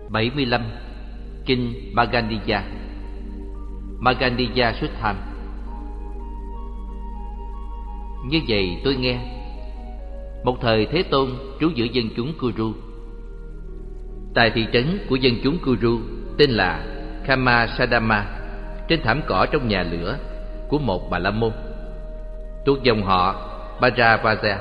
75. Kinh Magandiya. Magandiya Suttam. Như vậy tôi nghe, một thời Thế Tôn trú giữa dân chúng Kuru. Tại thị trấn của dân chúng Kuru tên là Kamasadama, trên thảm cỏ trong nhà lửa của một Bà La Môn thuộc dòng họ Bharavaja.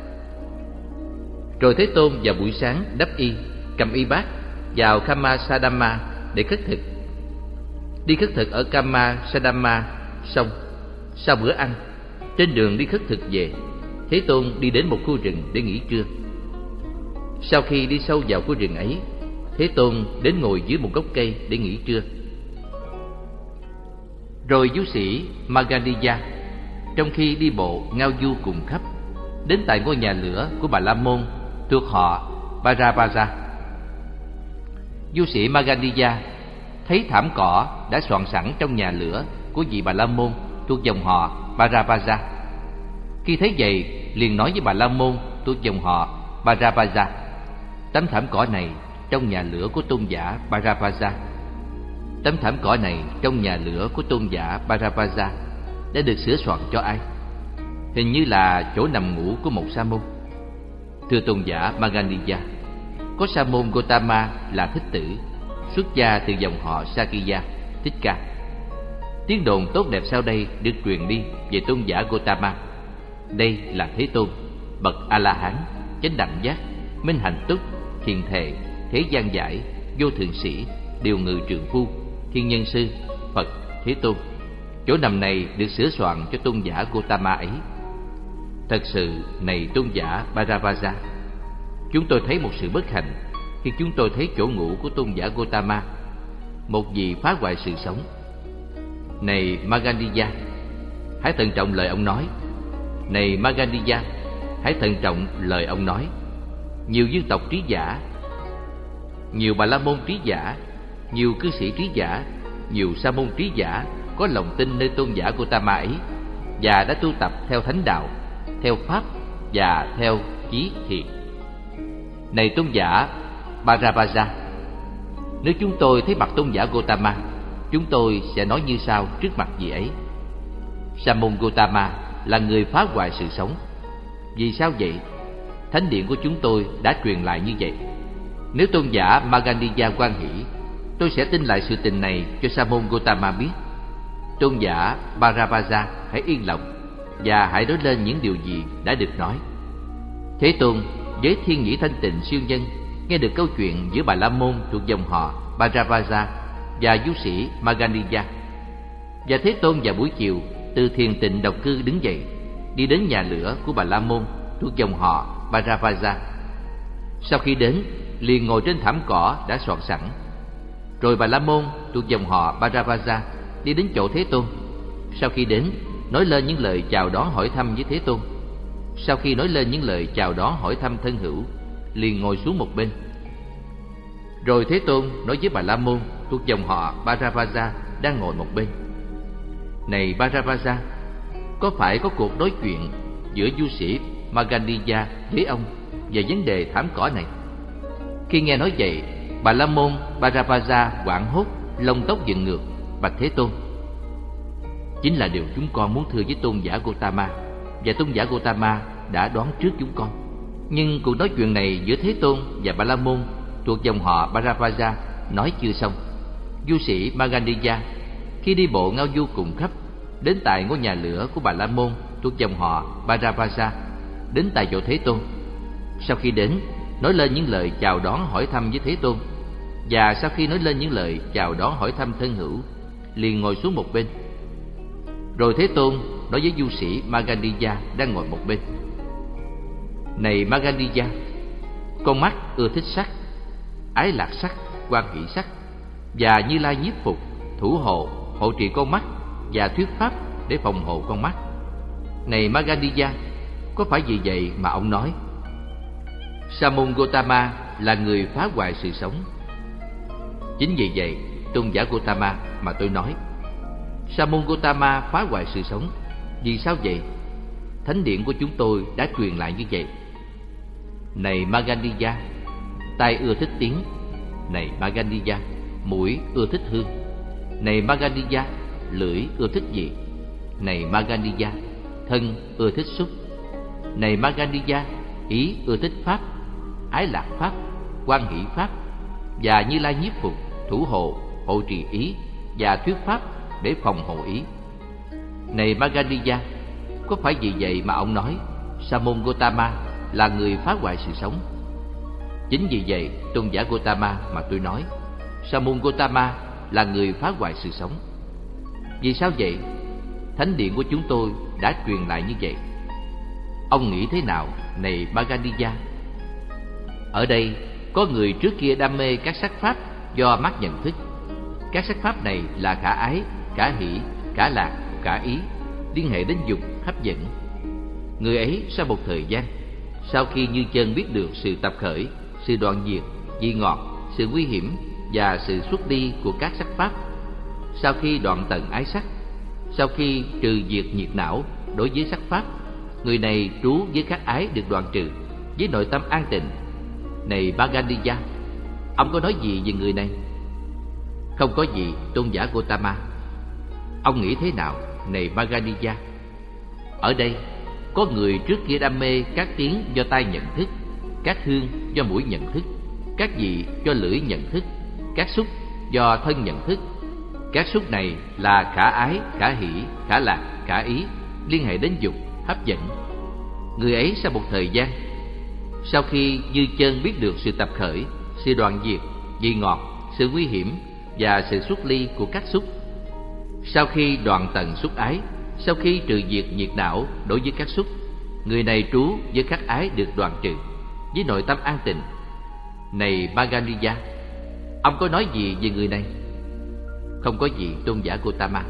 Rồi Thế Tôn vào buổi sáng đắp y, cầm y bát vào Kamasadama để khất thực. Đi khất thực ở Kamasadama xong, sau bữa ăn, trên đường đi khất thực về, Thế Tôn đi đến một khu rừng để nghỉ trưa. Sau khi đi sâu vào khu rừng ấy, Thế Tôn đến ngồi dưới một gốc cây để nghỉ trưa. Rồi du sĩ Magandiya, trong khi đi bộ ngao du cùng khắp, đến tại ngôi nhà lửa của Bà La Môn thuộc họ Bharavaja. Du sĩ Magandiya thấy thảm cỏ đã soạn sẵn trong nhà lửa của vị Bà La Môn thuộc dòng họ Bharavaja. Khi thấy vậy, liền nói với Bà La Môn thuộc dòng họ Bharavaja: tấm thảm cỏ này trong nhà lửa của tôn giả Bharavaja. Tấm thảm cỏ này trong nhà lửa của tôn giả Bharavaja đã được sửa soạn cho ai? Hình như là chỗ nằm ngủ của một sa môn. Thưa tôn giả Magandiya, có sa môn Gotama là thích tử, xuất gia từ dòng họ Sakya, Thích Ca. Tiếng đồn tốt đẹp sau đây được truyền đi về tôn giả Gotama. Đây là Thế Tôn, bậc A-la-hán, chánh đẳng giác, minh hạnh túc, thiền thệ, thế gian giải, vô thượng sĩ, điều ngự trượng phu, thiên nhân sư, Phật, Thế Tôn. Chỗ nằm này được sửa soạn cho tôn giả Gotama ấy. Thật sự, này tôn giả Bharavaja, chúng tôi thấy một sự bất hạnh khi chúng tôi thấy chỗ ngủ của tôn giả Gotama, một vị phá hoại sự sống. Này Magandiya, hãy thận trọng lời ông nói. Này Magandiya, hãy thận trọng lời ông nói. Nhiều dân tộc trí giả, nhiều Bà La Môn trí giả, nhiều cư sĩ trí giả, nhiều sa môn trí giả có lòng tin nơi tôn giả Gotama ấy và đã tu tập theo thánh đạo, theo pháp và theo chí thiện. Này tôn giả Bharavaja, nếu chúng tôi thấy mặt tôn giả Gotama, chúng tôi sẽ nói như sau trước mặt vị ấy: sa môn Gotama là người phá hoại sự sống. Vì sao vậy? Thánh điện của chúng tôi đã truyền lại như vậy. Nếu tôn giả Magandiya hoan hỷ, tôi sẽ tin lại sự tình này cho sa môn Gotama biết. Tôn giả Bharavaja, hãy yên lòng và hãy nói lên những điều gì đã được nói. Thế Tôn với thiên nhĩ thanh tịnh siêu nhân nghe được câu chuyện giữa Bà La Môn thuộc dòng họ Bharavaja và du sĩ Magandiya. Và Thế Tôn vào buổi chiều từ thiền tịnh độc cư đứng dậy, đi đến nhà lửa của Bà La Môn thuộc dòng họ Bharavaja. Sau khi đến, liền ngồi trên thảm cỏ đã soạn sẵn. Rồi Bà La Môn thuộc dòng họ Bharavaja đi đến chỗ Thế Tôn. Sau khi đến, nói lên những lời chào đón hỏi thăm với Thế Tôn. Sau khi nói lên những lời chào đón hỏi thăm thân hữu, liền ngồi xuống một bên. Rồi Thế Tôn nói với Bà La Môn thuộc dòng họ Bharavaja đang ngồi một bên: này Bharavaja, có phải có cuộc nói chuyện giữa du sĩ Magandiya với ông về vấn đề thảm cỏ này? Khi nghe nói vậy, Bà La Môn Bharavaja hoảng hốt, lông tóc dựng ngược, bạch Thế Tôn: chính là điều chúng con muốn thưa với tôn giả Gotama, và tôn giả Gotama đã đoán trước chúng con. Nhưng cuộc nói chuyện này giữa Thế Tôn và Bà La Môn thuộc dòng họ Bharavaja nói chưa xong. Du sĩ Magandiya khi đi bộ ngao du cùng khắp, đến tại ngôi nhà lửa của Bà La Môn thuộc dòng họ Bharavaja, đến tại chỗ Thế Tôn. Sau khi đến, nói lên những lời chào đón hỏi thăm với Thế Tôn, và sau khi nói lên những lời chào đón hỏi thăm thân hữu, liền ngồi xuống một bên. Rồi Thế Tôn nói với du sĩ Magandiya đang ngồi một bên: này Magandiya, con mắt ưa thích sắc, ái lạc sắc, hoan hỷ sắc, và Như Lai nhiếp phục, thủ hộ, hộ trì con mắt và thuyết pháp để phòng hộ con mắt. Này Magandiya, có phải vì vậy mà ông nói sa môn Gotama là người phá hoại sự sống? Chính vì vậy, tôn giả Gotama mà tôi nói sa môn Gotama phá hoại sự sống. Vì sao vậy? Thánh điện của chúng tôi đã truyền lại như vậy. Này Magandiya, tai ưa thích tiếng, Này Magandiya, mũi ưa thích hương. Này Magandiya, lưỡi ưa thích vị. Này Magandiya, thân ưa thích xúc. Này Magandiya, ý ưa thích pháp, ái lạc pháp, quan hỷ pháp, và Như Lai nhiếp phục, thủ hộ, hộ trì ý và thuyết pháp để phòng hộ ý. Này Magandiya, có phải vì vậy mà ông nói Sa môn Gotama là người phá hoại sự sống? Chính vì vậy tôn giả Gotama mà tôi nói Sa môn Gotama là người phá hoại sự sống. Vì sao vậy? Thánh điện của chúng tôi đã truyền lại như vậy. Ông nghĩ thế nào, này Magandiya? Ở đây có người trước kia đam mê các sắc pháp do mắt nhận thức. Các sắc pháp này là khả ái, khả hỷ, khả lạc, khả ý, liên hệ đến dục, hấp dẫn. Người ấy sau một thời gian, sau khi như chân biết được sự tập khởi, sự đoạn diệt, vị ngọt, sự nguy hiểm và sự xuất đi của các sắc pháp, sau khi đoạn tận ái sắc, sau khi trừ diệt nhiệt não đối với sắc pháp, người này trú với khắc ái được đoạn trừ, với nội tâm an tịnh. Này Magandiya, ông có nói gì về người này? Không có gì, tôn giả Gotama. Ông nghĩ thế nào, này Magandiya? Ở đây có người trước kia đam mê các tiếng do tai nhận thức, các hương do mũi nhận thức, các vị do lưỡi nhận thức, các xúc do thân nhận thức. Các xúc này là khả ái, khả hỷ, khả lạc, khả ý, liên hệ đến dục, hấp dẫn. Người ấy sau một thời gian, sau khi như chân biết được sự tập khởi, sự đoạn diệt, vị ngọt, sự nguy hiểm và sự xuất ly của các xúc, sau khi đoạn tận xúc ái, sau khi trừ diệt nhiệt não đối với các xúc, người này trú với khắc ái được đoạn trừ, với nội tâm an tịnh. Này Magandiya, ông có nói gì về người này? Không có gì, tôn giả Gotama.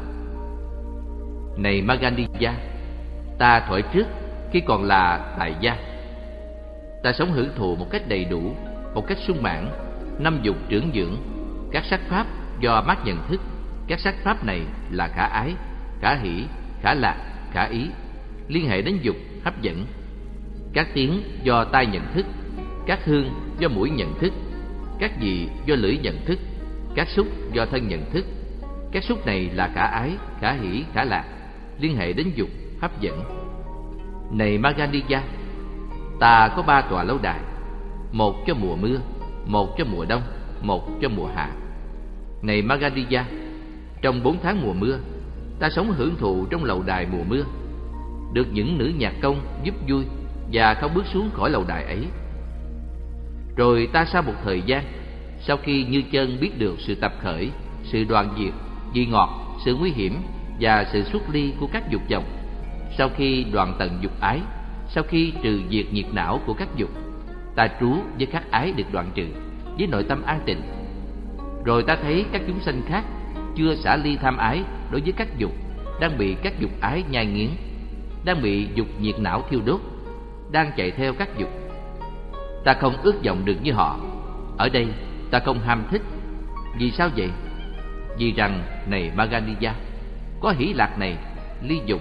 Này Magandiya, ta thuở trước khi còn là tại gia, ta sống hưởng thụ một cách đầy đủ, một cách sung mãn, năm dục trưởng dưỡng, các sắc pháp do mắt nhận thức. Các sắc pháp này là khả ái, khả hỷ, khả lạc, khả ý, liên hệ đến dục, hấp dẫn. Các tiếng do tai nhận thức, các hương do mũi nhận thức, các vị do lưỡi nhận thức, các xúc do thân nhận thức. Các xúc này là khả ái, khả hỷ, khả lạc, liên hệ đến dục, hấp dẫn. Này Magandiya, ta có 3 tòa lâu đài, một cho mùa mưa, một cho mùa đông, một cho mùa hạ. Này Magandiya, trong 4 tháng mùa mưa, ta sống hưởng thụ trong lầu đài mùa mưa, được những nữ nhạc công giúp vui và không bước xuống khỏi lầu đài ấy. Rồi ta sau một thời gian, sau khi như chân biết được sự tập khởi, sự đoạn diệt, vị ngọt, sự nguy hiểm và sự xuất ly của các dục vọng, sau khi đoạn tận dục ái, sau khi trừ diệt nhiệt não của các dục, ta trú với các ái được đoạn trừ, với nội tâm an tịnh. Rồi ta thấy các chúng sanh khác chưa xả ly tham ái đối với các dục, đang bị các dục ái nhai nghiến, đang bị dục nhiệt não thiêu đốt, đang chạy theo các dục. Ta không ước vọng được như họ. Ở đây ta không ham thích. Vì sao vậy? Vì rằng, này Magandiya, có hỷ lạc này, ly dục,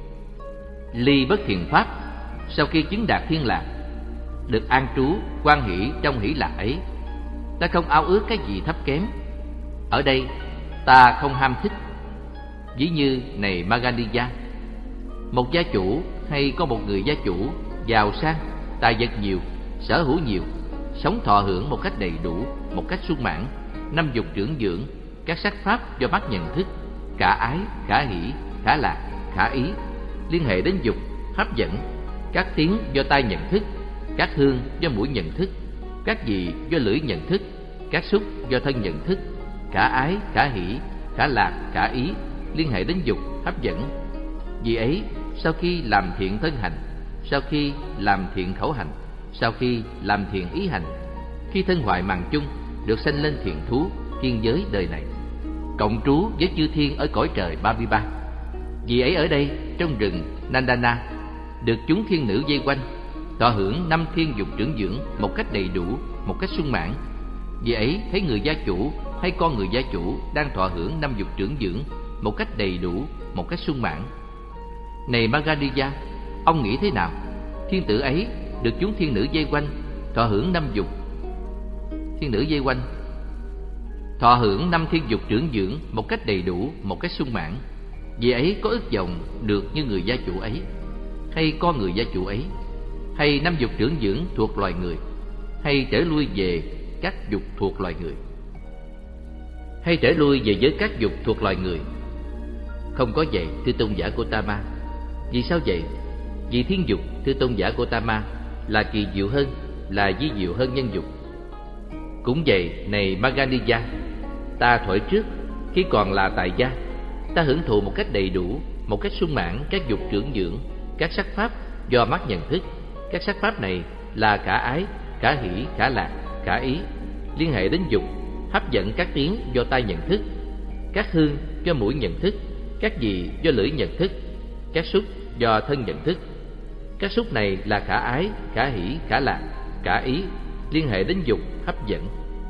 ly bất thiện pháp, sau khi chứng đạt thiên lạc, được an trú, quan hỷ trong hỷ lạc ấy. Ta không ao ước cái gì thấp kém. Ở đây ta không ham thích. Ví như, này Magandiya, một gia chủ hay có một người gia chủ giàu sang, tài vật nhiều, sở hữu nhiều, sống thọ hưởng một cách đầy đủ, một cách sung mãn, năm dục trưởng dưỡng, các sắc pháp do mắt nhận thức, khả ái, khả hỷ, khả lạc, khả ý, liên hệ đến dục, hấp dẫn. Các tiếng do tai nhận thức, các hương do mũi nhận thức, các vị do lưỡi nhận thức, các xúc do thân nhận thức, khả ái, khả hỷ, khả lạc, khả ý, liên hệ đến dục, hấp dẫn. Vì ấy, sau khi làm thiện thân hành, sau khi làm thiện khẩu hành, sau khi làm thiện ý hành, khi thân hoại màng chung, được sanh lên thiện thú, thiên giới đời này, cộng trú với chư thiên ở cõi trời 33. Vì ấy ở đây, trong rừng Nandana, được chúng thiên nữ vây quanh, thọ hưởng 5 thiên dục trưởng dưỡng một cách đầy đủ, một cách sung mãn. Vì ấy thấy người gia chủ hay con người gia chủ đang thọ hưởng 5 dục trưởng dưỡng một cách đầy đủ, một cách sung mãn. Này Magandiya, ông nghĩ thế nào? Thiên tử ấy được chúng thiên nữ vây quanh, thọ hưởng 5 dục. Thiên nữ vây quanh thọ hưởng 5 thiên dục trưởng dưỡng một cách đầy đủ, một cách sung mãn. Vị ấy có ước vọng được như người gia chủ ấy, hay con người gia chủ ấy, hay 5 dục trưởng dưỡng thuộc loài người, hay trở lui về các dục thuộc loài người, hay trở lui về với các dục thuộc loài người. Không có vậy, thưa tôn giả Gotama. Vì sao vậy? Vì thiên dục, thưa tôn giả Gotama, là kỳ diệu hơn, là vi diệu hơn nhân dục. Cũng vậy, này Maganiya, ta thuở trước, khi còn là tại gia, ta hưởng thụ một cách đầy đủ, một cách sung mãn các dục trưởng dưỡng, các sắc pháp do mắt nhận thức. Các sắc pháp này là khả ái, khả hỷ, khả lạc, khả ý, liên hệ đến dục, hấp dẫn các tiếng do tai nhận thức, các hương do mũi nhận thức, các vị do lưỡi nhận thức, các xúc do thân nhận thức. Các xúc này là khả ái, khả hỷ, khả lạc, khả ý, liên hệ đến dục, hấp dẫn.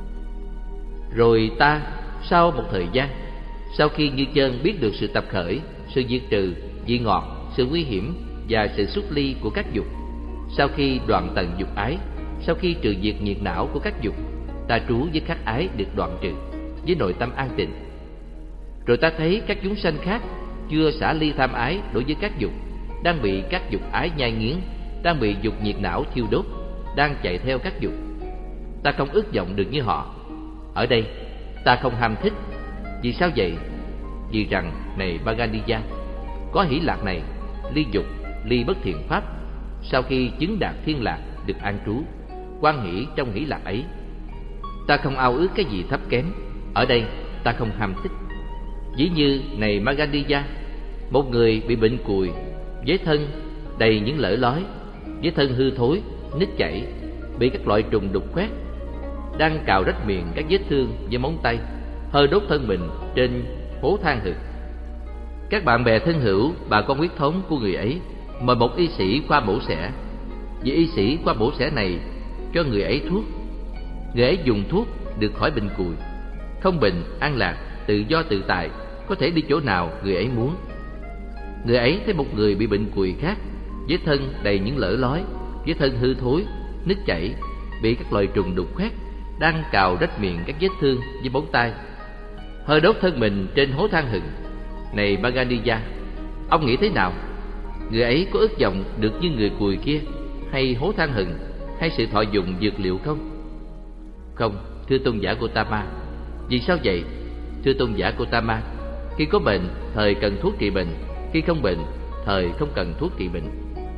Rồi ta, sau một thời gian, sau khi Như Chân biết được sự tập khởi, sự diệt trừ, vị ngọt, sự nguy hiểm và sự xuất ly của các dục, sau khi đoạn tận dục ái, sau khi trừ diệt nhiệt não của các dục, ta trú với khắc ái được đoạn trừ, với nội tâm an tịnh. Rồi ta thấy các chúng sanh khác chưa xả ly tham ái đối với các dục, đang bị các dục ái nhai nghiến, đang bị dục nhiệt não thiêu đốt, đang chạy theo các dục. Ta không ước vọng được như họ. Ở đây ta không ham thích. Vì sao vậy? Vì rằng, này Maganiya, có hỷ lạc này, ly dục, ly bất thiện pháp, sau khi chứng đạt thiên lạc được an trú, quan hỷ trong hỷ lạc ấy. Ta không ao ước cái gì thấp kém. Ở đây ta không ham thích. Ví như, này Maganiya, một người bị bệnh cùi, với thân đầy những lở lói, với thân hư thối, nít chảy, bị các loại trùng đục khoét, đang cào rách miệng các vết thương với móng tay, hơi đốt thân mình trên hố than hực. Các bạn bè thân hữu, bà con huyết thống của người ấy mời một y sĩ khoa mổ xẻ. Vì y sĩ khoa mổ xẻ này cho người ấy thuốc. Người ấy dùng thuốc được khỏi bệnh cùi, không bệnh, an lạc, tự do tự tại, có thể đi chỗ nào người ấy muốn. Người ấy thấy một người bị bệnh cùi khác, với thân đầy những lở lói, với thân hư thối, nứt chảy, bị các loại trùng đục khoét, đang cào rách miệng các vết thương với móng tay, hơi đốt thân mình trên hố than hừng. Này Maganiya, ông nghĩ thế nào? Người ấy có ước vọng được như người cùi kia, hay hố than hừng, hay sự thọ dụng dược liệu không? Không, thưa tôn giả Gotama. Vì sao vậy? Thưa tôn giả Gotama, khi có bệnh, thời cần thuốc trị bệnh; khi không bệnh, thời không cần thuốc trị bệnh.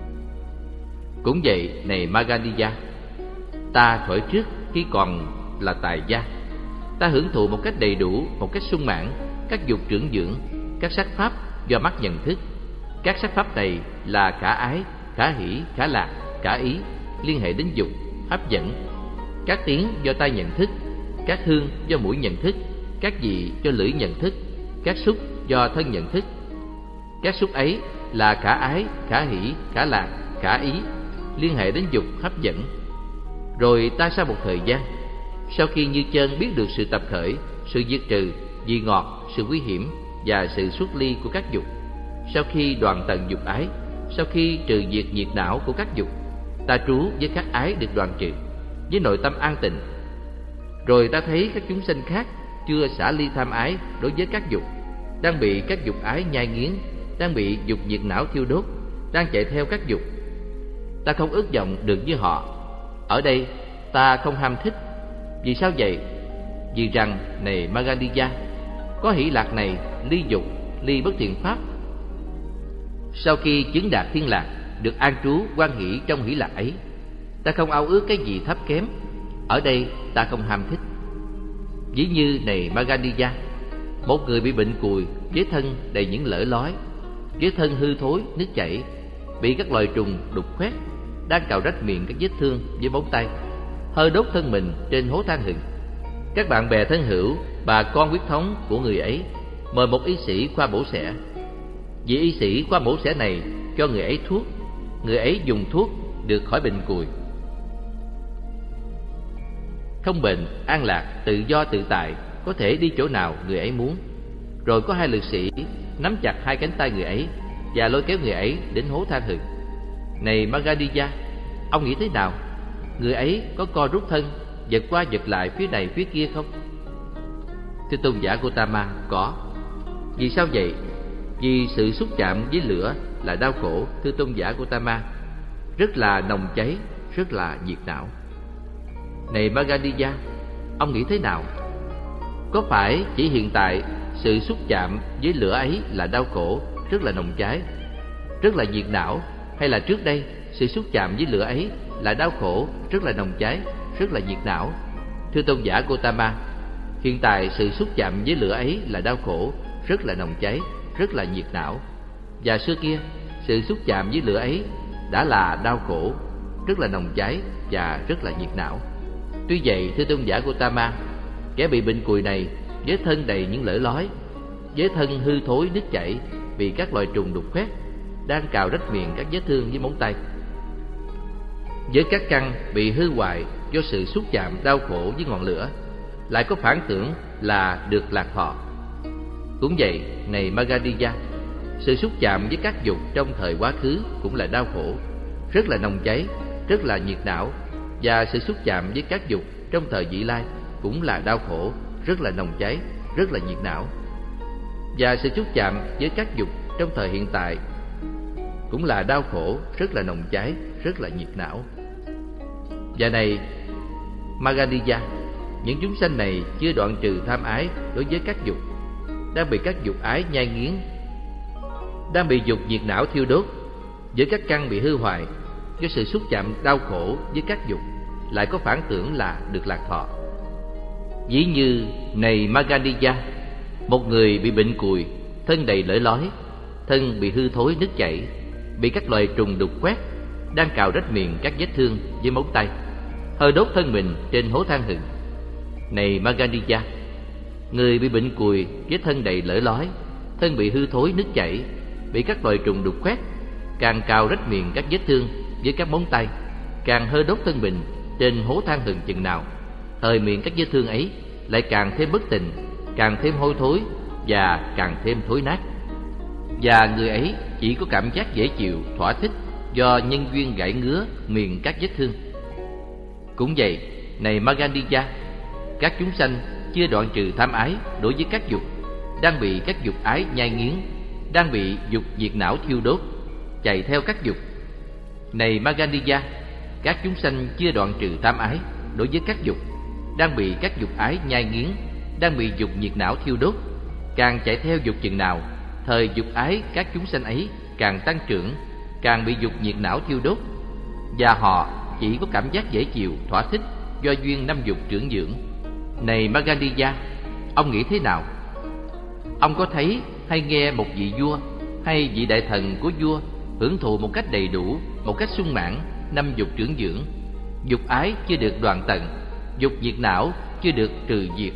Cũng vậy, này Maganiya, ta thuở trước, khi còn là tài gia, ta hưởng thụ một cách đầy đủ, một cách sung mãn các dục trưởng dưỡng, các sắc pháp do mắt nhận thức. Các sắc pháp này là khả ái, khả hỷ, khả lạc, khả ý, liên hệ đến dục, hấp dẫn. Các tiếng do tai nhận thức, các hương do mũi nhận thức, các vị do lưỡi nhận thức, các xúc do thân nhận thức. Các xúc ấy là khả ái, khả hỷ, khả lạc, khả ý, liên hệ đến dục, hấp dẫn. Rồi ta sau một thời gian, sau khi Như Chân biết được sự tập khởi, sự diệt trừ, vị ngọt, sự nguy hiểm và sự xuất ly của các dục, sau khi đoạn tận dục ái, sau khi trừ diệt nhiệt não của các dục, ta trú với các ái được đoạn trừ, với nội tâm an tịnh. Rồi ta thấy các chúng sanh khác chưa xả ly tham ái đối với các dục, đang bị các dục ái nhai nghiến, đang bị dục nhiệt não thiêu đốt, đang chạy theo các dục. Ta không ước vọng được như họ. Ở đây ta không ham thích. Vì sao vậy? Vì rằng, này Maganiya, có hỷ lạc này, ly dục, ly bất thiện pháp, sau khi chứng đạt thiên lạc được an trú quan hỷ trong hỷ lạc ấy. Ta không ao ước cái gì thấp kém. Ở đây ta không ham thích. Ví như, này Maganiya, một người bị bệnh cùi, với thân đầy những lở lói, với thân hư thối, nứt chảy, bị các loài trùng đục khoét, đang cào rách miệng các vết thương với móng tay, hơi đốt thân mình trên hố than hừng. Các bạn bè thân hữu, bà con huyết thống của người ấy mời một y sĩ khoa mổ xẻ. Vị y sĩ khoa mổ xẻ này cho người ấy thuốc. Người ấy dùng thuốc được khỏi bệnh cùi, không bệnh, an lạc, tự do tự tại, có thể đi chỗ nào người ấy muốn. Rồi có hai lực sĩ nắm chặt hai cánh tay người ấy và lôi kéo người ấy đến hố than hừng. Này Maganiya, ông nghĩ thế nào? Người ấy có co rút thân, giật qua giật lại phía này phía kia không? Thưa tôn giả Gotama, có. Vì sao vậy? Vì sự xúc chạm với lửa là đau khổ, thưa tôn giả Gotama, rất là nồng cháy, rất là nhiệt não. Này Magadija, ông nghĩ thế nào? Có phải chỉ hiện tại sự xúc chạm với lửa ấy là đau khổ, rất là nồng cháy, rất là nhiệt não, hay là trước đây sự xúc chạm với lửa ấy là đau khổ, rất là nồng cháy, rất là nhiệt não? Thưa tôn giả Gotama, hiện tại sự xúc chạm với lửa ấy là đau khổ, rất là nồng cháy, rất là nhiệt não. Và xưa kia, sự xúc chạm với lửa ấy đã là đau khổ, rất là nồng cháy và rất là nhiệt não. Tuy vậy, thưa tôn giả Gotama, kẻ bị bệnh cùi này với thân đầy những lở lói, với thân hư thối nứt chảy vì các loài trùng đục khoét, đang cào rách miệng các vết thương với móng tay, với các căn bị hư hoại do sự xúc chạm đau khổ với ngọn lửa, lại có phản tưởng là được lạc thọ. Cũng vậy, này Magadija, sự xúc chạm với các dục trong thời quá khứ cũng là đau khổ, rất là nồng cháy, rất là nhiệt não. Và sự xúc chạm với các dục trong thời vị lai cũng là đau khổ, rất là nồng cháy, rất là nhiệt não. Và sự xúc chạm với các dục trong thời hiện tại cũng là đau khổ, rất là nồng cháy, rất là nhiệt não. Và này Magadija, những chúng sanh này chưa đoạn trừ tham ái đối với các dục, đang bị các dục ái nhai nghiến, đang bị dục nhiệt não thiêu đốt, với các căn bị hư hoại do sự xúc chạm đau khổ với các dục, lại có phản tưởng là được lạc thọ. Ví như này Magadija, một người bị bệnh cùi, thân đầy lở lói, thân bị hư thối nứt chảy, bị các loài trùng đục khoét, đang cào rách miệng các vết thương với móng tay, hơi đốt thân mình trên hố than hừng. Này Magadija, người bị bệnh cùi với thân đầy lở lói, thân bị hư thối nứt chảy, bị các loài trùng đục khoét, càng cào rách miệng các vết thương với các móng tay, càng hơi đốt thân mình trên hố than hừng chừng nào, thời miệng các vết thương ấy lại càng thêm bất tịnh, càng thêm hôi thối và càng thêm thối nát. Và người ấy chỉ có cảm giác dễ chịu, thỏa thích do nhân duyên gãi ngứa miệng các vết thương. Cũng vậy, này Magadija, các chúng sanh chưa đoạn trừ tham ái đối với các dục, đang bị các dục ái nhai nghiến, đang bị dục diệt não thiêu đốt, chạy theo các dục. Này Magadija, các chúng sanh chưa đoạn trừ tham ái đối với các dục, đang bị các dục ái nhai nghiến, đang bị dục nhiệt não thiêu đốt, càng chạy theo dục chừng nào, thời dục ái các chúng sanh ấy càng tăng trưởng, càng bị dục nhiệt não thiêu đốt, và họ chỉ có cảm giác dễ chịu, thỏa thích do duyên năm dục trưởng dưỡng. Này Magadija, ông nghĩ thế nào? Ông có thấy hay nghe một vị vua hay vị đại thần của vua hưởng thụ một cách đầy đủ, một cách sung mãn năm dục trưởng dưỡng, dục ái chưa được đoạn tận, dục nhiệt não chưa được trừ diệt,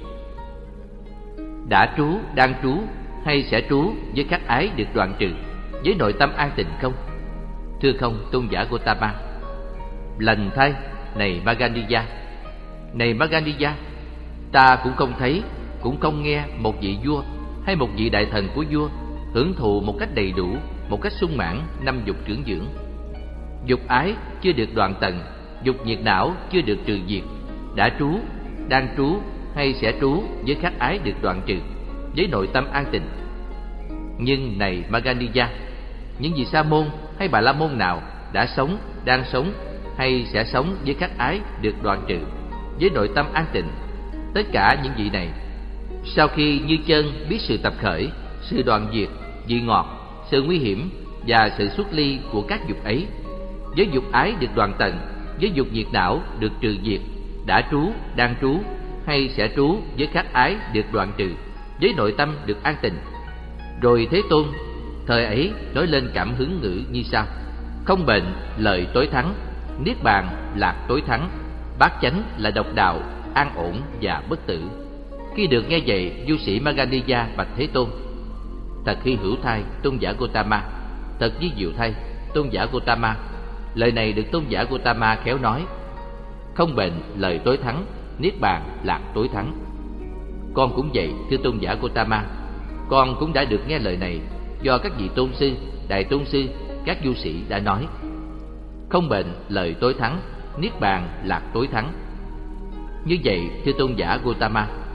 đã trú, đang trú hay sẽ trú với các ái được đoạn trừ, với nội tâm an tịnh không? Thưa không, tôn giả Gotama. Lành thay, này Magadija. Này Magadija, ta cũng không thấy, cũng không nghe một vị vua hay một vị đại thần của vua hưởng thụ một cách đầy đủ, một cách sung mãn năm dục trưởng dưỡng, dục ái chưa được đoạn tận, dục nhiệt não chưa được trừ diệt, đã trú, đang trú hay sẽ trú với các ái được đoạn trừ, với nội tâm an tịnh. Nhưng này Magadija, những vị sa môn hay bà la môn nào đã sống, đang sống hay sẽ sống với các ái được đoạn trừ, với nội tâm an tịnh, tất cả những vị này, sau khi như chân biết sự tập khởi, sự đoạn diệt, vị ngọt, sự nguy hiểm và sự xuất ly của các dục ấy, với dục ái được đoạn tận, với dục nhiệt não được trừ diệt, đã trú, đang trú hay sẽ trú với các ái được đoạn trừ, với nội tâm được an tịnh. Rồi Thế Tôn thời ấy nói lên cảm hứng ngữ như sau: không bệnh, lợi tối thắng, niết bàn, lạc tối thắng, bát chánh là độc đạo, an ổn và bất tử. Khi được nghe vậy, du sĩ Magadija bạch Thế Tôn: thật hy hữu thay, tôn giả Gotama, thật vi diệu thay, tôn giả Gotama. Lời này được tôn giả Gotama khéo nói: không bệnh, lời tối thắng, niết bàn, lạc tối thắng. Con cũng vậy, thưa tôn giả Gotama, con cũng đã được nghe lời này do các vị tôn sư, đại tôn sư, các du sĩ đã nói: không bệnh, lời tối thắng, niết bàn, lạc tối thắng. Như vậy, thưa tôn giả Gotama,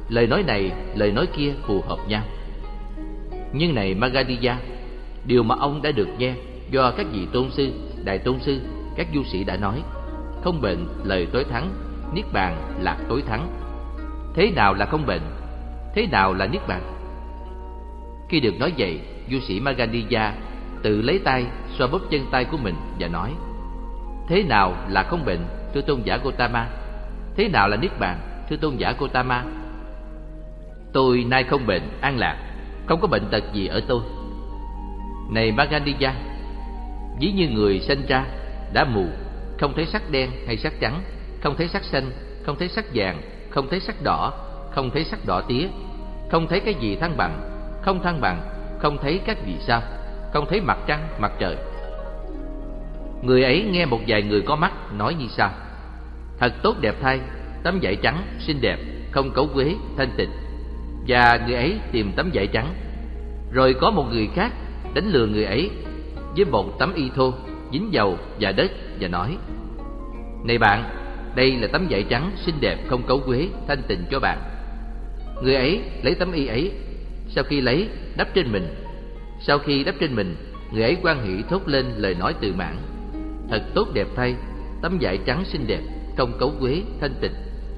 lời nói này, lời nói kia phù hợp nhau. Nhưng này Magadija, điều mà ông đã được nghe do các vị tôn sư, đại tôn sư, các du sĩ đã nói: không bệnh, lời tối thắng, niết bàn, lạc tối thắng. Thế nào là không bệnh? Thế nào là niết bàn? Khi được nói vậy, du sĩ Magadija tự lấy tay xoa bóp chân tay của mình và nói: thế nào là không bệnh, thưa tôn giả Gotama? Thế nào là niết bàn, thưa tôn giả Gotama? Tôi nay không bệnh, an lạc, không có bệnh tật gì ở tôi. Này Magadija, ví như người sinh ra đã mù, không thấy sắc đen hay sắc trắng, không thấy sắc xanh, không thấy sắc vàng, không thấy sắc đỏ, không thấy sắc đỏ tía, không thấy cái gì thăng bằng, không thấy các vì sao, không thấy mặt trăng, mặt trời. Người ấy nghe một vài người có mắt nói như sau: thật tốt đẹp thay, tấm vải trắng xinh đẹp, không cấu quế, thanh tịnh. Và người ấy tìm tấm vải trắng. Rồi có một người khác đánh lừa người ấy với một tấm y thô dính dầu và đất và nói: này bạn, đây là tấm vải trắng xinh đẹp, không cấu quế, thanh tịnh cho bạn. Người ấy lấy tấm y ấy, sau khi lấy đắp trên mình. Sau khi đắp trên mình, người ấy hoan hỷ thốt lên lời nói tự mãn: thật tốt đẹp thay, tấm vải trắng xinh đẹp, không cấu quế, thanh tịnh.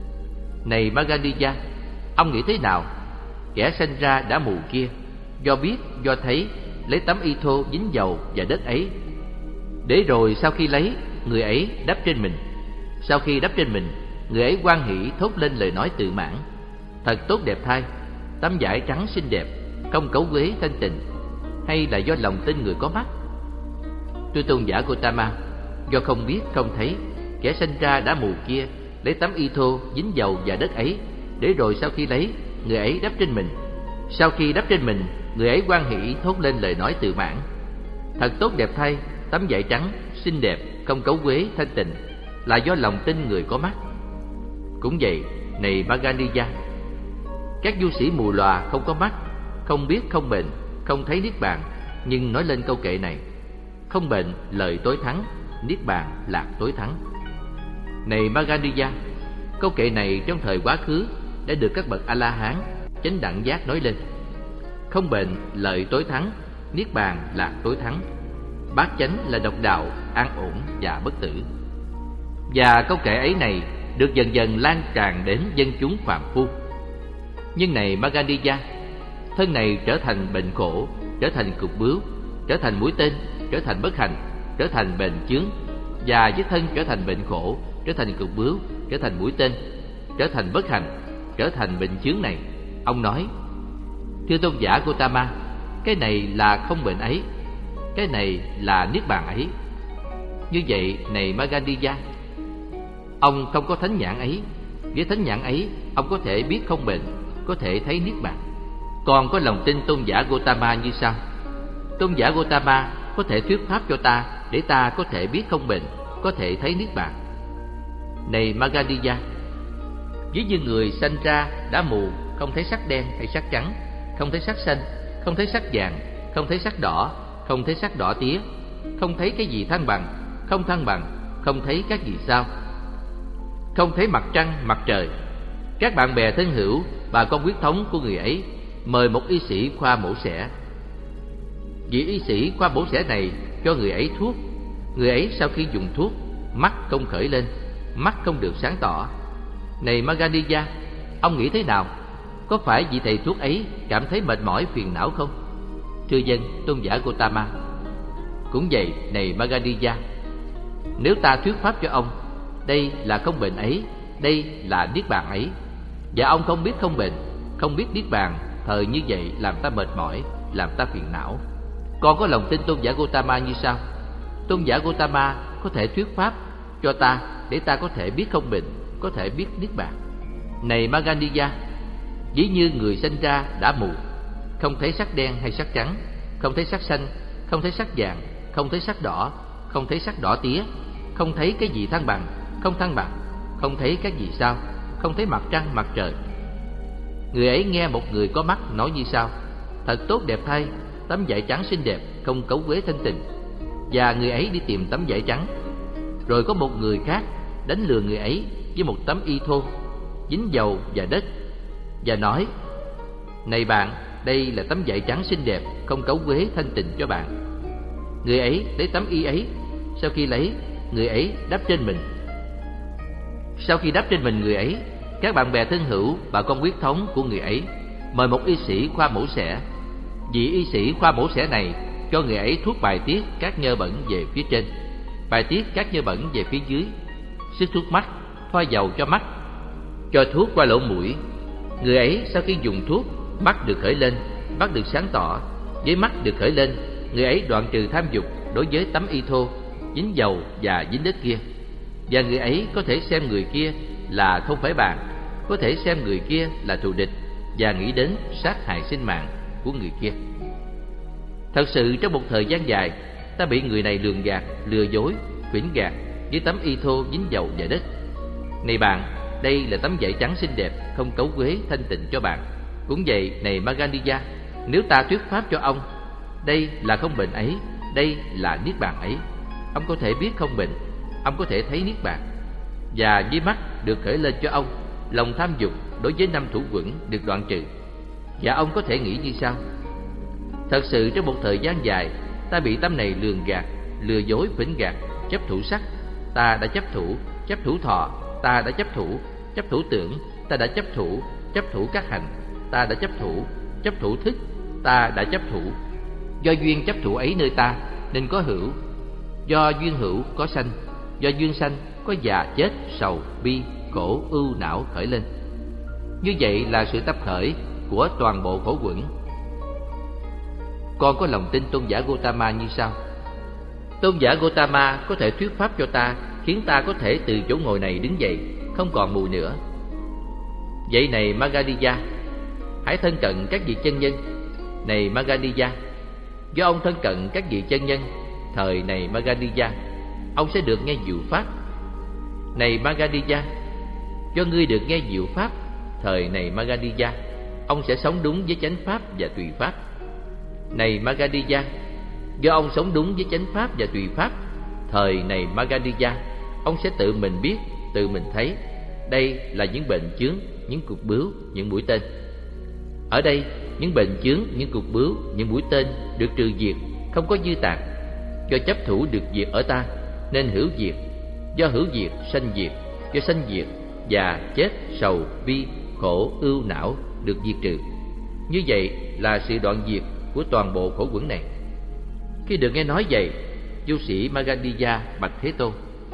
Này Magadija, ông nghĩ thế nào? Kẻ sanh ra đã mù kia, do biết, do thấy, lấy tấm y thô dính dầu và đất ấy, để rồi sau khi lấy, người ấy đắp trên mình. Sau khi đắp trên mình, người ấy hoan hỷ thốt lên lời nói tự mãn: thật tốt đẹp thay, tấm vải trắng xinh đẹp, không cấu quế, thanh tịnh. Hay là do lòng tin người có mắt? Tôi tôn giả Gotama, do không biết, không thấy, kẻ sanh ra đã mù kia lấy tấm y thô dính dầu và đất ấy, để rồi sau khi lấy, người ấy đắp trên mình. Sau khi đắp trên mình, người ấy hoan hỷ thốt lên lời nói tự mãn: thật tốt đẹp thay, tấm vải trắng xinh đẹp, không cấu quế, thanh tịnh. Là do lòng tin người có mắt. Cũng vậy, này Magadija, các du sĩ mù lòa không có mắt, không biết, không bệnh, không thấy niết bàn, nhưng nói lên câu kệ này: không bệnh, lời tối thắng, niết bàn, lạc tối thắng. Này Magadija, câu kệ này trong thời quá khứ đã được các bậc A-la-hán, chánh đẳng giác nói lên: không bệnh, lợi tối thắng, niết bàn, lạc tối thắng. Bát chánh là độc đạo, an ổn và bất tử. Và câu kệ ấy này được dần dần lan tràn đến dân chúng phàm phu. Nhưng này Magadija, thân này trở thành bệnh khổ, trở thành cục bướu, trở thành mũi tên, trở thành bất hạnh, trở thành bệnh chướng. Và với thân trở thành bệnh khổ, trở thành cục bướu, trở thành mũi tên, trở thành bất hạnh, trở thành bệnh chướng này, ông nói: thưa tôn giả Gotama, cái này là không bệnh ấy, cái này là niết bàn ấy. Như vậy, này Magadija, ông không có thánh nhãn ấy. Với thánh nhãn ấy, ông có thể biết không bệnh, có thể thấy niết bàn. Còn có lòng tin tôn giả Gotama như sau: tôn giả Gotama có thể thuyết pháp cho ta, để ta có thể biết không bệnh, có thể thấy niết bàn. Này Magadija, ví như người sanh ra đã mù, không thấy sắc đen hay sắc trắng, không thấy sắc xanh, không thấy sắc vàng, không thấy sắc đỏ, không thấy sắc đỏ tía, không thấy cái gì thăng bằng, không thấy các vì sao, không thấy mặt trăng, mặt trời. Các bạn bè thân hữu, bà con huyết thống của người ấy mời một y sĩ khoa mổ xẻ. Vị y sĩ khoa mổ xẻ này cho người ấy thuốc. Người ấy sau khi dùng thuốc, mắt không khởi lên, mắt không được sáng tỏ. Này Magadija, ông nghĩ thế nào? Có phải vị thầy thuốc ấy cảm thấy mệt mỏi phiền não không? Thưa dân, tôn giả Gotama. Cũng vậy, này Magadija, nếu ta thuyết pháp cho ông, đây là không bệnh ấy, đây là niết bàn ấy, và ông không biết không bệnh, không biết niết bàn, thời như vậy làm ta mệt mỏi, làm ta phiền não. Con có lòng tin tôn giả Gotama như sau: tôn giả Gotama có thể thuyết pháp cho ta, để ta có thể biết không bệnh, có thể biết niết bàn. Này Magadija, ví như người sinh ra đã mù, không thấy sắc đen hay sắc trắng, không thấy sắc xanh, không thấy sắc vàng, không thấy sắc đỏ, không thấy sắc đỏ tía, không thấy cái gì thăng bằng, không thấy các vì sao, không thấy mặt trăng, mặt trời. Người ấy nghe một người có mắt nói như sau: thật tốt đẹp thay, tấm vải trắng xinh đẹp, không cấu quế, thanh tịnh. Và người ấy đi tìm tấm vải trắng. Rồi có một người khác đánh lừa người ấy với một tấm y thô dính dầu và đất. và nói: Này bạn, đây là tấm vải trắng xinh đẹp, không cấu quế thanh tịnh cho bạn. Người ấy lấy tấm y ấy, sau khi lấy, người ấy đắp trên mình. Sau khi đắp trên mình người ấy, các bạn bè thân hữu, bà con huyết thống của người ấy mời một y sĩ khoa mổ xẻ. Vị y sĩ khoa mổ xẻ này cho người ấy thuốc bài tiết các nhơ bẩn về phía trên, bài tiết các nhơ bẩn về phía dưới, xức thuốc mắt, thoa dầu cho mắt, cho thuốc qua lỗ mũi. Người ấy sau khi dùng thuốc, mắt được khởi lên, mắt được sáng tỏ, với mắt được khởi lên, người ấy đoạn trừ tham dục đối với tấm y thô, dính dầu và dính đất kia. Và người ấy có thể xem người kia là không phải bạn, có thể xem người kia là thù địch và nghĩ đến sát hại sinh mạng của người kia. Thật sự trong một thời gian dài, ta bị người này lường gạt, lừa dối, phỉnh gạt với tấm y thô dính dầu và đất. Này bạn, đây là tấm vải trắng xinh đẹp, không cấu quế thanh tịnh cho bạn. Cũng vậy, này Magandiya, nếu ta thuyết pháp cho ông, đây là không bệnh ấy, đây là niết bàn ấy, ông có thể biết không bệnh, ông có thể thấy niết bàn. Và với mắt được khởi lên cho ông, lòng tham dục đối với 5 thủ quẩn được đoạn trừ. Và ông có thể nghĩ như sau: thật sự trong một thời gian dài, ta bị tâm này lường gạt, lừa dối, phỉnh gạt, chấp thủ sắc, ta đã chấp thủ thọ, ta đã chấp thủ tưởng, ta đã chấp thủ các hành, ta đã chấp thủ thức, ta đã chấp thủ. Do duyên chấp thủ ấy nơi ta nên có hữu, do duyên hữu có sanh, do duyên sanh có già, chết, sầu, bi, khổ, ưu, não khởi lên. Như vậy là sự tập khởi của toàn bộ khổ quẩn. Con có lòng tin tôn giả Gotama như sau: tôn giả Gotama có thể thuyết pháp cho ta, khiến ta có thể từ chỗ ngồi này đứng dậy, không còn mù nữa. Vậy này Magandiya, hãy thân cận các vị chân nhân. Này Magandiya, do ông thân cận các vị chân nhân, thời này Magandiya, ông sẽ được nghe diệu pháp. Này Magandiya, do ngươi được nghe diệu pháp, thời này Magandiya, ông sẽ sống đúng với chánh pháp và tùy pháp. Này Magandiya, do ông sống đúng với chánh pháp và tùy pháp, thời này Magandiya, ông sẽ tự mình biết, tự mình thấy đây là những bệnh chướng, những cục bướu, những mũi tên. Ở đây, những bệnh chướng, những cục bướu, những mũi tên được trừ diệt, không có dư tạc. Do chấp thủ được diệt ở ta nên hữu diệt, do hữu diệt sanh diệt, do sanh diệt già, chết, sầu, bi, khổ, ưu, não được diệt trừ. Như vậy là sự đoạn diệt của toàn bộ khổ quẩn này. Khi được nghe nói vậy, du sĩ Magandiya bạch Thế Tôn: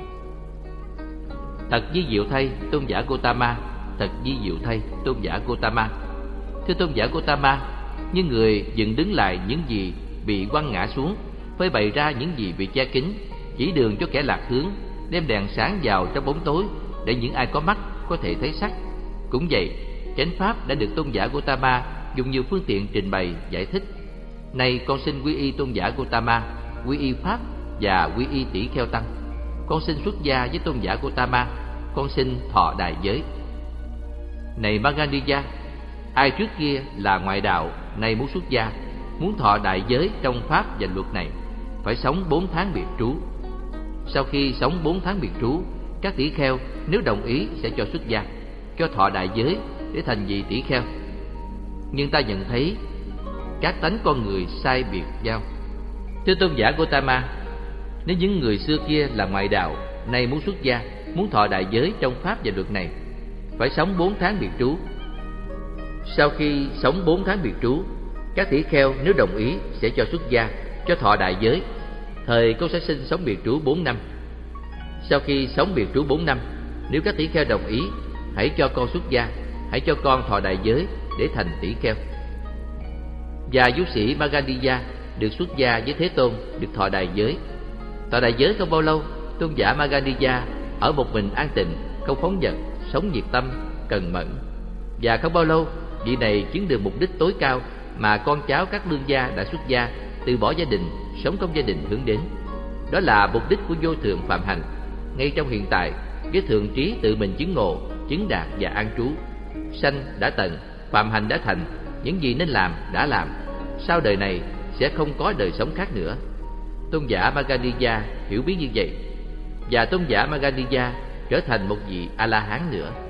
thật vi diệu thay tôn giả Gotama, thật vi diệu thay tôn giả Gotama. Thưa tôn giả Gotama, như người dựng đứng lại những gì bị quăng ngã xuống, phơi bày ra những gì bị che kín, chỉ đường cho kẻ lạc hướng, đem đèn sáng vào trong bóng tối để những ai có mắt có thể thấy sắc. Cũng vậy, chánh pháp đã được tôn giả Gotama dùng nhiều phương tiện trình bày giải thích. Nay con xin quy y tôn giả Gotama, quy y pháp và quy y tỷ kheo tăng. Con xin xuất gia với tôn giả Gotama, con xin thọ đại giới. Này Magandiya, ai trước kia là ngoại đạo, nay muốn xuất gia, muốn thọ đại giới trong pháp và luật này, phải sống 4 tháng biệt trú. Sau khi sống 4 tháng biệt trú, các tỷ kheo nếu đồng ý sẽ cho xuất gia, cho thọ đại giới để thành vị tỷ kheo. Nhưng ta nhận thấy các tánh con người sai biệt nhau. Thưa tôn giả Gotama, nếu những người xưa kia là ngoại đạo, nay muốn xuất gia, muốn thọ đại giới trong pháp và luật này, phải sống 4 tháng biệt trú. Sau khi sống 4 tháng biệt trú, các tỷ kheo nếu đồng ý sẽ cho xuất gia, cho thọ đại giới. Thời con sẽ xin sống biệt trú 4 năm. Sau khi sống biệt trú 4 năm, nếu các tỷ kheo đồng ý, hãy cho con xuất gia, hãy cho con thọ đại giới để thành tỷ kheo. Và du sĩ Magandiya được xuất gia với Thế Tôn, được thọ đại giới. Thọ đại giới không bao lâu, tôn giả Magandiya ở một mình an tịnh, không phóng dật, sống nhiệt tâm, cần mẫn. Và không bao lâu, vị này chứng được mục đích tối cao mà con cháu các lương gia đã xuất gia, từ bỏ gia đình, sống trong gia đình hướng đến. Đó là mục đích của vô thượng phạm hành. Ngay trong hiện tại, với thượng trí tự mình chứng ngộ, chứng đạt và an trú. Sanh đã tận, phạm hành đã thành, những gì nên làm đã làm. Sau đời này sẽ không có đời sống khác nữa. Tôn giả Magandiya hiểu biết như vậy, và tôn giả Magandiya trở thành một vị A-la-hán nữa.